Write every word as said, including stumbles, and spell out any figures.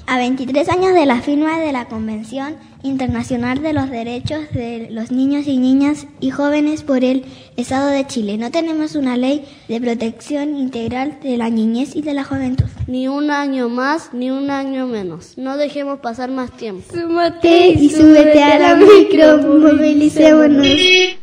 A veintitrés años de la firma de la Convención Internacional de los Derechos de los Niños y Niñas y Jóvenes por el Estado de Chile, no tenemos una ley de protección integral de la niñez y de la juventud. Ni un año más, ni un año menos. No dejemos pasar más tiempo. Súmate y súbete a la micro, movilicémonos.